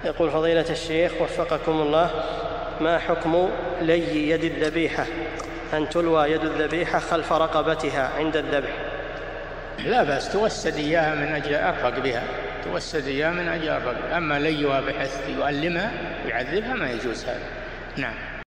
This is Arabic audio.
يقول فضيلة الشيخ وفقكم الله، ما حكم لي يد الذبيحة، أن تلوى يد الذبيحة خلف رقبتها عند الذبح؟ لا بأس، توسد إياها من أجل أرفق بها، توسد إياها من أجل أرفق، أما ليها بحيث يؤلمها ويعذبها ما يجوز هذا. نعم.